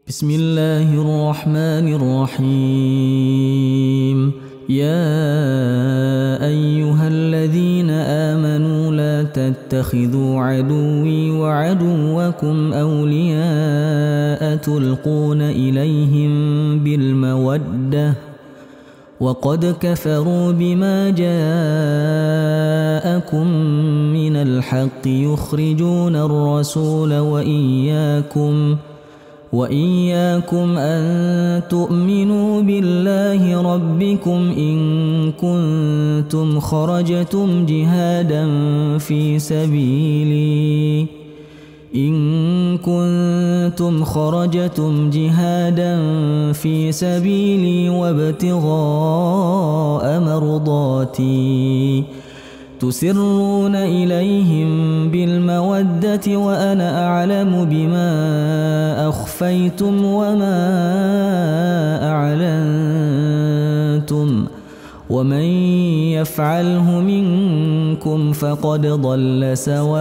بسم الله الرحمن الرحيم. يا أيها الذين آمنوا لا تتخذوا عدوي وعدوكم أولياء تلقون إليهم بالمودة وقد كفروا بما جاءكم من الحق يخرجون الرسول وإياكم أن تؤمنوا بالله ربكم إن كنتم خرجتم جهادا في سبيلي وابتغاء مرضاتي تسرون إليهم بالمودة وأنا أعلم بما أخفيتم وما أعلنتم ومن يفعله منكم فقد ضل سواء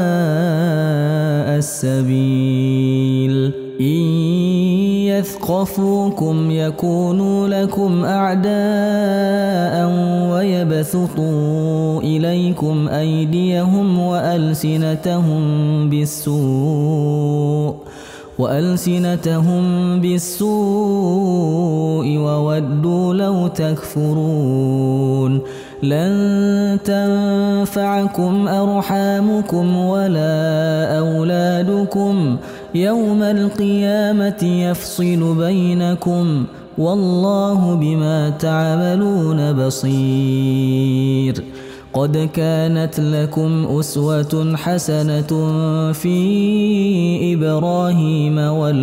السبيل. إن يثقفوكم يكونوا لكم أعداء ويبسطوا إليكم أيديهم وألسنتهم بالسوء وودوا لو تكفرون. لن تنفعكم أرحامكم ولا أولادكم يوم القيامة يفصل بينكم والله بما تعملون بصير. قد كانت لكم أسوة حسنة في إبراهيم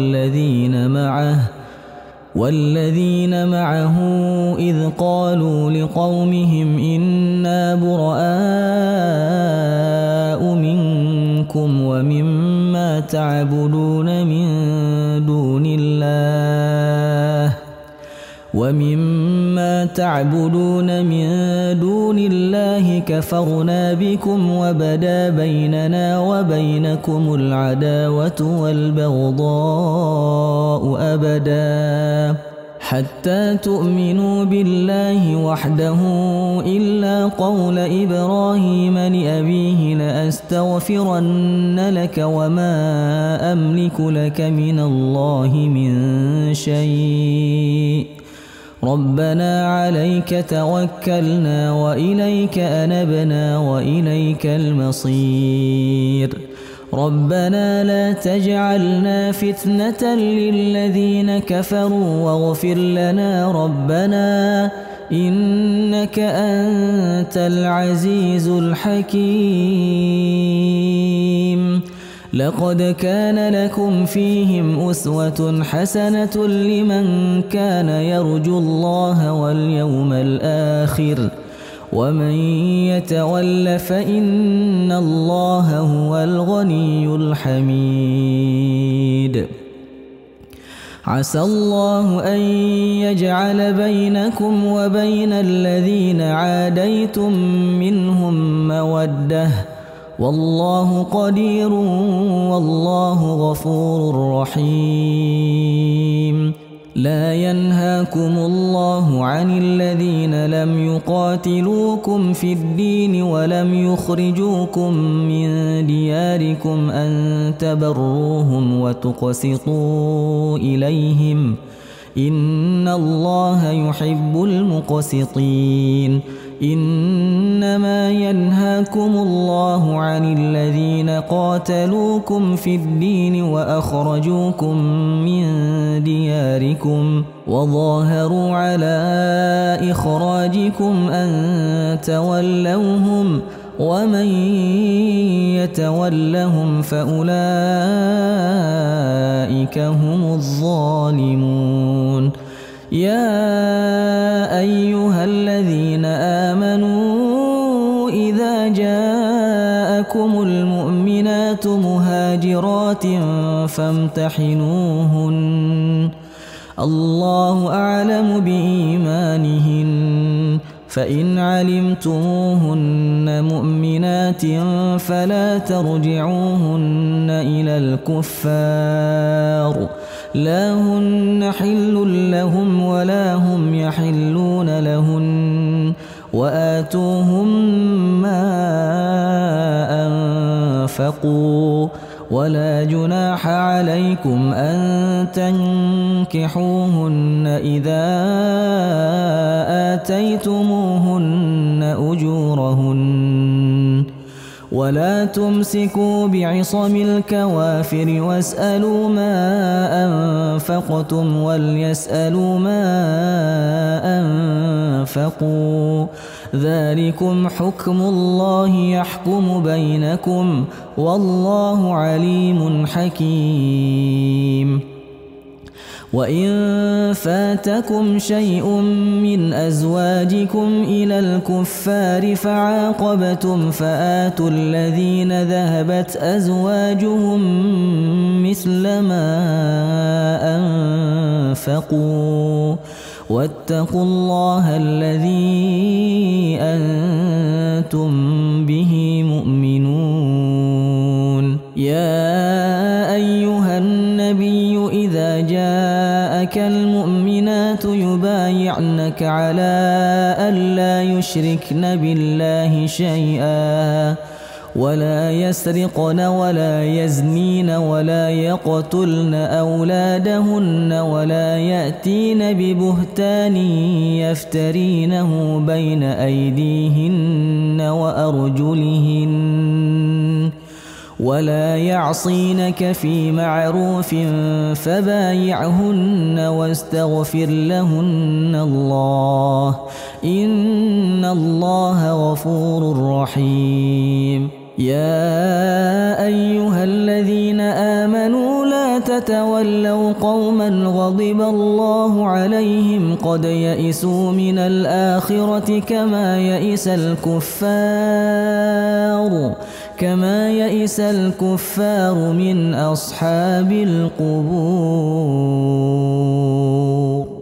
والذين معه إذ قالوا لقومهم إنا براء منكم ومما تعبدون من دون الله كفرنا بكم وبدا بيننا وبينكم العداوة والبغضاء أبدا حتى تؤمنوا بالله وحده إلا قول إبراهيم لأبيه لأستغفرن لك وما أملك لك من الله من شيء ربنا عليك توكلنا وإليك أنبنا وإليك المصير. ربنا لا تجعلنا فتنة للذين كفروا واغفر لنا ربنا إنك أنت العزيز الحكيم. لقد كان لكم فيهم أسوة حسنة لمن كان يرجو الله واليوم الآخر ومن يتول فإن الله هو الغني الحميد. عسى الله أن يجعل بينكم وبين الذين عاديتم منهم مودة والله قدير والله غفور رحيم. لا ينهاكم الله عن الذين لم يقاتلوكم في الدين ولم يخرجوكم من دياركم أن تبروهم وتقسطوا إليهم إن الله يحب المقسطين. إنما ينهاكم الله عن الذين قاتلوكم في الدين وأخرجوكم من دياركم وظاهروا على إخراجكم أن تولوهم ومن يتولهم فأولئك هم الظالمون. يا أيها الذين آمنوا إذا جاءكم المؤمنات مهاجرات فامتحنوهن الله أعلم بإيمانهن فإن علمتموهن مؤمنات فلا ترجعوهن إلى الكفار لا هن حل لهم ولا هم يحلون لهن وآتوهم ما أنفقوا ولا جناح عليكم أن تنكحوهن إذا آتيتموهن أجورهن ولا تمسكوا بعصم الكوافر واسألوا ما أنفقتم وليسألوا ما أنفقوا ذلكم حكم الله يحكم بينكم والله عليم حكيم. وإن فاتكم شيء من أزواجكم إلى الكفار فعاقبتم فآتوا الذين ذهبت أزواجهم مثل ما أنفقوا واتقوا الله الذي أنتم به مؤمنون. يا أيها النبي إذا جاءك المؤمنات يبايعنك على ألا يشركن بالله شيئا ولا يسرقن ولا يزنين ولا يقتلن أولادهن ولا يأتين ببهتان يفترينه بين أيديهن وأرجلهن ولا يعصينك في معروف فبايعهن واستغفر لهن الله إن الله غفور رحيم. يا أيها الذين آمنوا لا تتولوا قوما غضب الله عليهم قد يئسوا من الآخرة كما يئس الكفار من أصحاب القبور.